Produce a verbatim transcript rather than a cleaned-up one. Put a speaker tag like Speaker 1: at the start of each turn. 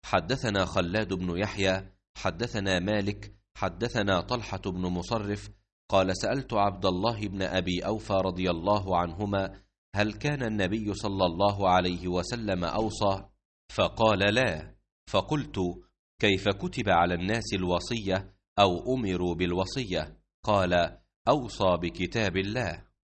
Speaker 1: حدثنا خلاد بن يحيى حدثنا مالك حدثنا طلحة بن مصرف قال سألت عبد الله بن أبي أوفى رضي الله عنهما هل كان النبي صلى الله عليه وسلم أوصى؟ فقال لا. فقلت كيف كتب على الناس الوصية أو أمروا بالوصية؟ قال أوصى بكتاب الله.